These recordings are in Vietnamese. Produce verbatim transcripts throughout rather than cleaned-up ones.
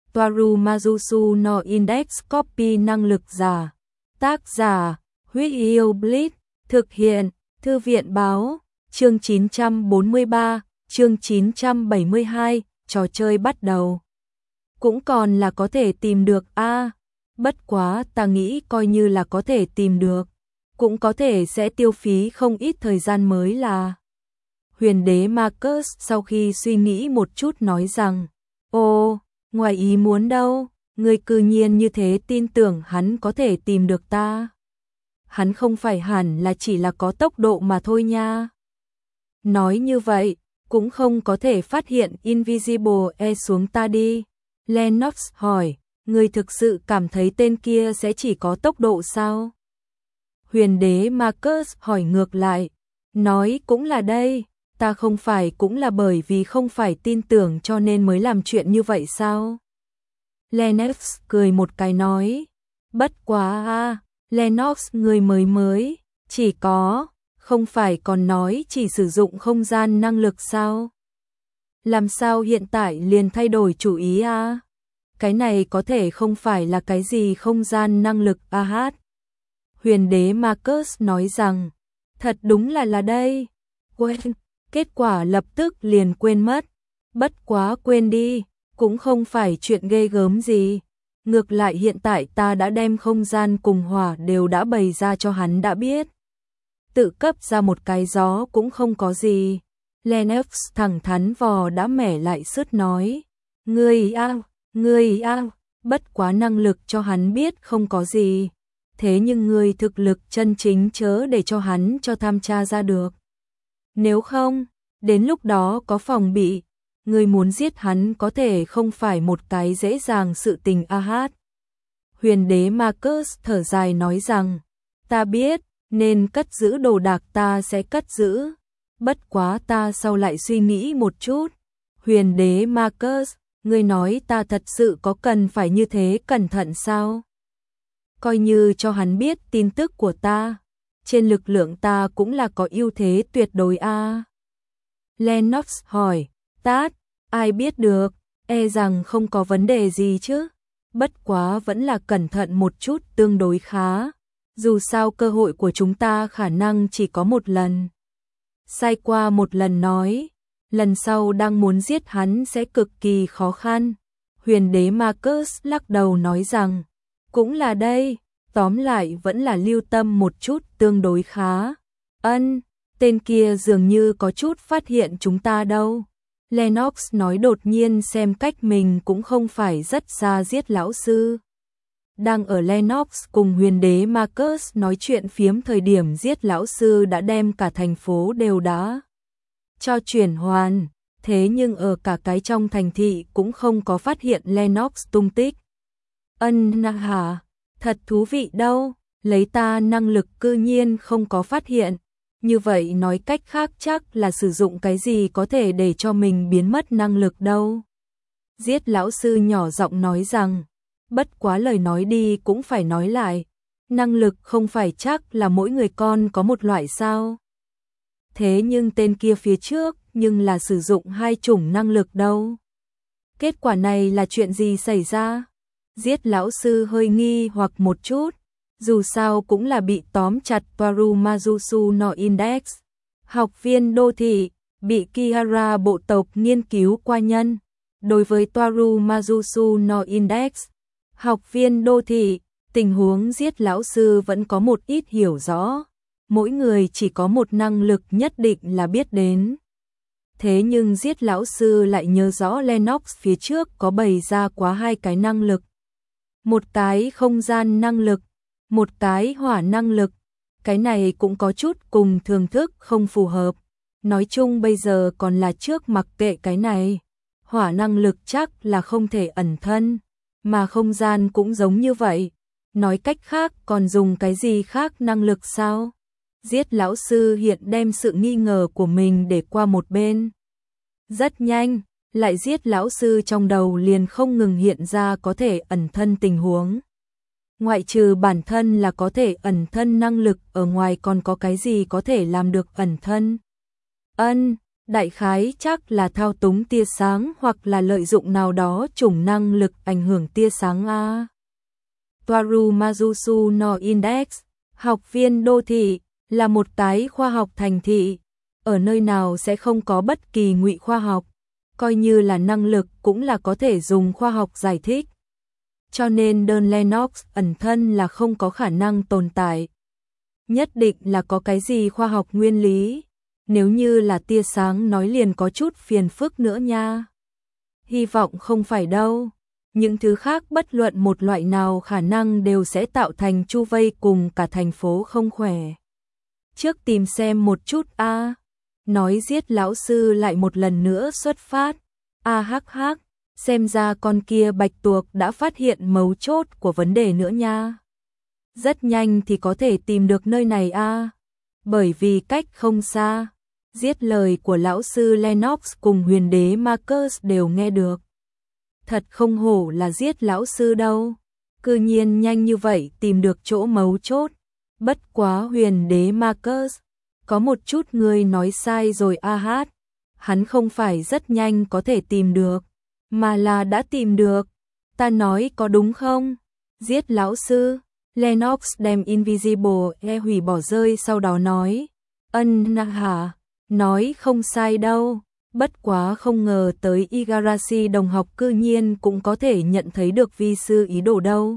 Toaru Mazusu no Index Copy năng lực giả. Tác giả, Huyết Yêu Blitz, thực hiện, Thư viện báo, chương chín trăm bốn mươi ba, chương chín trăm bảy mươi hai, trò chơi bắt đầu. Cũng còn là có thể tìm được a à, bất quá ta nghĩ coi như là có thể tìm được, cũng có thể sẽ tiêu phí không ít thời gian mới là. Huyền đế Marcus sau khi suy nghĩ một chút nói rằng, ồ, ngoài ý muốn đâu, người cư nhiên như thế tin tưởng hắn có thể tìm được ta. Hắn không phải hẳn là chỉ là có tốc độ mà thôi nha. Nói như vậy, cũng không có thể phát hiện Invisible E xuống ta đi. Lennox hỏi, người thực sự cảm thấy tên kia sẽ chỉ có tốc độ sao? Huyền đế Marcus hỏi ngược lại, nói cũng là đây, ta không phải cũng là bởi vì không phải tin tưởng cho nên mới làm chuyện như vậy sao? Lennox cười một cái nói, bất quá a, Lennox người mới mới, chỉ có, không phải còn nói chỉ sử dụng không gian năng lực sao? Làm sao hiện tại liền thay đổi chủ ý a? À? Cái này có thể không phải là cái gì không gian năng lực a hát. Huyền đế Marcus nói rằng, thật đúng là là đây. Quên, kết quả lập tức liền quên mất. Bất quá quên đi, cũng không phải chuyện ghê gớm gì. Ngược lại hiện tại ta đã đem không gian cùng hỏa đều đã bày ra cho hắn đã biết. Tự cấp ra một cái gió cũng không có gì. Lennox thẳng thắn vò đã mẻ lại sứt nói. Ngươi a, ngươi a, bất quá năng lực cho hắn biết không có gì. Thế nhưng ngươi thực lực chân chính chớ để cho hắn cho tham tra ra được. Nếu không, đến lúc đó có phòng bị, ngươi muốn giết hắn có thể không phải một cái dễ dàng sự tình a hát. Huyền đế Marcus thở dài nói rằng, ta biết, nên cất giữ đồ đạc ta sẽ cất giữ. Bất quá ta sau lại suy nghĩ một chút. Huyền đế Marcus, ngươi nói ta thật sự có cần phải như thế cẩn thận sao? Coi như cho hắn biết tin tức của ta, trên lực lượng ta cũng là có ưu thế tuyệt đối a. À? Lennox hỏi, tát, ai biết được, e rằng không có vấn đề gì chứ. Bất quá vẫn là cẩn thận một chút tương đối khá. Dù sao cơ hội của chúng ta khả năng chỉ có một lần. Sai qua một lần nói, lần sau đang muốn giết hắn sẽ cực kỳ khó khăn. Huyền đế Marcus lắc đầu nói rằng, cũng là đây, tóm lại vẫn là lưu tâm một chút tương đối khá. Ân, tên kia dường như có chút phát hiện chúng ta đâu. Lennox nói đột nhiên xem cách mình cũng không phải rất xa giết lão sư. Đang ở Lennox cùng huyền đế Marcus nói chuyện phiếm thời điểm giết lão sư đã đem cả thành phố đều đã cho chuyển hoàn, thế nhưng ở cả cái trong thành thị cũng không có phát hiện Lennox tung tích. Ân na hả, thật thú vị đâu, lấy ta năng lực cư nhiên không có phát hiện. Như vậy nói cách khác chắc là sử dụng cái gì có thể để cho mình biến mất năng lực đâu. Giết lão sư nhỏ giọng nói rằng, bất quá lời nói đi cũng phải nói lại, năng lực không phải chắc là mỗi người con có một loại sao. Thế nhưng tên kia phía trước nhưng là sử dụng hai chủng năng lực đâu. Kết quả này là chuyện gì xảy ra? Giết lão sư hơi nghi hoặc một chút, dù sao cũng là bị tóm chặt Toaru Mazusu no Index. Học viên đô thị, bị Kihara bộ tộc nghiên cứu qua nhân. Đối với Toaru Mazusu no Index, học viên đô thị, tình huống giết lão sư vẫn có một ít hiểu rõ. Mỗi người chỉ có một năng lực nhất định là biết đến. Thế nhưng giết lão sư lại nhớ rõ Lennox phía trước có bày ra quá hai cái năng lực. Một cái không gian năng lực, một cái hỏa năng lực. Cái này cũng có chút cùng thường thức không phù hợp. Nói chung bây giờ còn là trước mặc kệ cái này. Hỏa năng lực chắc là không thể ẩn thân, mà không gian cũng giống như vậy. Nói cách khác còn dùng cái gì khác năng lực sao? Giết lão sư hiện đem sự nghi ngờ của mình để qua một bên. Rất nhanh, lại giết lão sư trong đầu liền không ngừng hiện ra có thể ẩn thân tình huống. Ngoại trừ bản thân là có thể ẩn thân năng lực ở ngoài còn có cái gì có thể làm được ẩn thân? Ân, đại khái chắc là thao túng tia sáng hoặc là lợi dụng nào đó chủng năng lực ảnh hưởng tia sáng a. Toaru Mazusu no Index, học viên đô thị, là một cái khoa học thành thị. Ở nơi nào sẽ không có bất kỳ ngụy khoa học, coi như là năng lực cũng là có thể dùng khoa học giải thích. Cho nên đơn Lennox ẩn thân là không có khả năng tồn tại. Nhất định là có cái gì khoa học nguyên lý. Nếu như là tia sáng nói liền có chút phiền phức nữa nha. Hy vọng không phải đâu. Những thứ khác bất luận một loại nào khả năng đều sẽ tạo thành chu vây cùng cả thành phố không khỏe. Trước tìm xem một chút a. À. Nói giết lão sư lại một lần nữa xuất phát. A hắc hắc, xem ra con kia bạch tuộc đã phát hiện mấu chốt của vấn đề nữa nha. Rất nhanh thì có thể tìm được nơi này a. À. Bởi vì cách không xa, giết lời của lão sư Lennox cùng huyền đế Marcus đều nghe được. Thật không hổ là giết lão sư đâu. Cư nhiên nhanh như vậy tìm được chỗ mấu chốt. Bất quá huyền đế Marcus, có một chút người nói sai rồi a hát. Hắn không phải rất nhanh có thể tìm được, mà là đã tìm được. Ta nói có đúng không? Giết lão sư. Lennox đem Invisible E hủy bỏ rơi sau đó nói. Ân na hả? Nói không sai đâu. Bất quá không ngờ tới Igarashi đồng học cư nhiên cũng có thể nhận thấy được vi sư ý đồ đâu.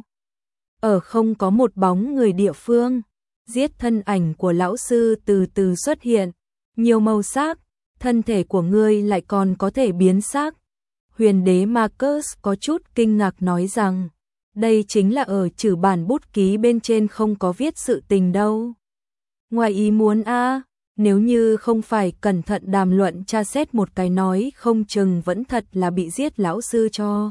Ở không có một bóng người địa phương, giết thân ảnh của lão sư từ từ xuất hiện, nhiều màu sắc, thân thể của ngươi lại còn có thể biến sắc. Huyền đế Marcus có chút kinh ngạc nói rằng, đây chính là ở chữ bản bút ký bên trên không có viết sự tình đâu. Ngoài ý muốn a, nếu như không phải cẩn thận đàm luận tra xét một cái nói không chừng vẫn thật là bị giết lão sư cho.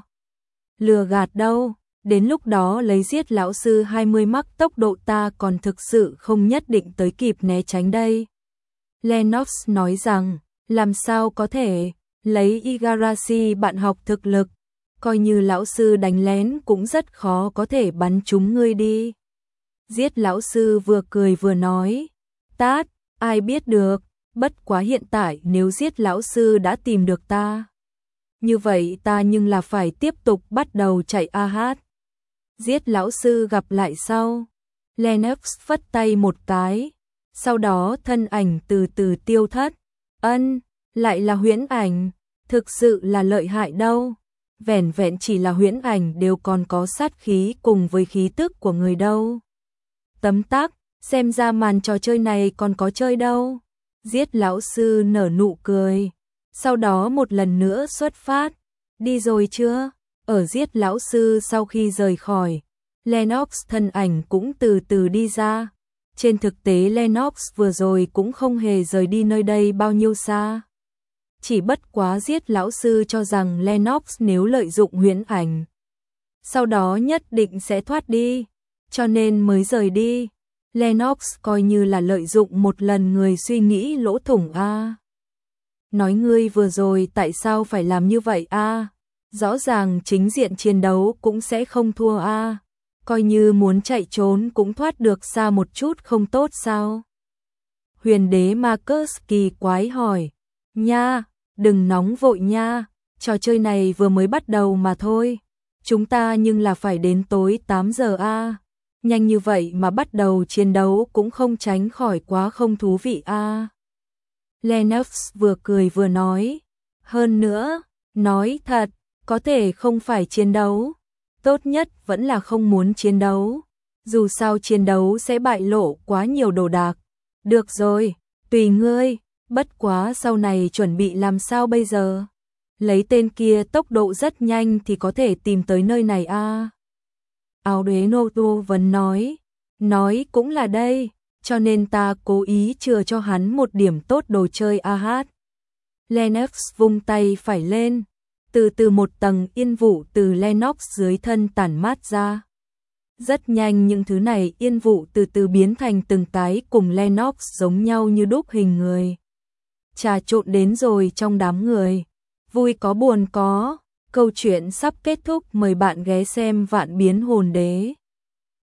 Lừa gạt đâu, đến lúc đó lấy giết lão sư hai mươi mắc tốc độ ta còn thực sự không nhất định tới kịp né tránh đây. Lennox nói rằng, làm sao có thể, lấy Igarashi bạn học thực lực, coi như lão sư đánh lén cũng rất khó có thể bắn trúng ngươi đi. Giết lão sư vừa cười vừa nói, tát, ai biết được, bất quá hiện tại nếu giết lão sư đã tìm được ta. Như vậy ta nhưng là phải tiếp tục bắt đầu chạy a hát. Giết lão sư gặp lại sau. Lennox phất tay một cái, sau đó thân ảnh từ từ tiêu thất. Ân, lại là huyễn ảnh, thực sự là lợi hại đâu. Vẻn vẹn chỉ là huyễn ảnh đều còn có sát khí cùng với khí tức của người đâu. Tấm tắc, xem ra màn trò chơi này còn có chơi đâu. Giết lão sư nở nụ cười, sau đó một lần nữa xuất phát. Đi rồi chưa? Ở giết lão sư sau khi rời khỏi, Lennox thân ảnh cũng từ từ đi ra. Trên thực tế Lennox vừa rồi cũng không hề rời đi nơi đây bao nhiêu xa. Chỉ bất quá giết lão sư cho rằng Lennox nếu lợi dụng huyễn ảnh, sau đó nhất định sẽ thoát đi, cho nên mới rời đi. Lennox coi như là lợi dụng một lần người suy nghĩ lỗ thủng a. Nói ngươi vừa rồi tại sao phải làm như vậy a? Rõ ràng chính diện chiến đấu cũng sẽ không thua a. Coi như muốn chạy trốn cũng thoát được xa một chút không tốt sao? Huyền đế Marcus kỳ quái hỏi. Nha, đừng nóng vội nha, trò chơi này vừa mới bắt đầu mà thôi. Chúng ta nhưng là phải đến tối tám giờ a. Nhanh như vậy mà bắt đầu chiến đấu cũng không tránh khỏi quá không thú vị a. Lennox vừa cười vừa nói. Hơn nữa, nói thật, có thể không phải chiến đấu. Tốt nhất vẫn là không muốn chiến đấu. Dù sao chiến đấu sẽ bại lộ quá nhiều đồ đạc. Được rồi, tùy ngươi, bất quá sau này chuẩn bị làm sao bây giờ? Lấy tên kia tốc độ rất nhanh thì có thể tìm tới nơi này a. Áo đế Nô Tô vẫn nói, nói cũng là đây, cho nên ta cố ý chừa cho hắn một điểm tốt đồ chơi a hát. Lennox vung tay phải lên, từ từ một tầng yên vụ từ Lennox dưới thân tản mát ra. Rất nhanh những thứ này yên vụ từ từ biến thành từng cái cùng Lennox giống nhau như đúc hình người. Trà trộn đến rồi trong đám người, vui có buồn có, câu chuyện sắp kết thúc, mời bạn ghé xem Vạn Biến Hồn Đế.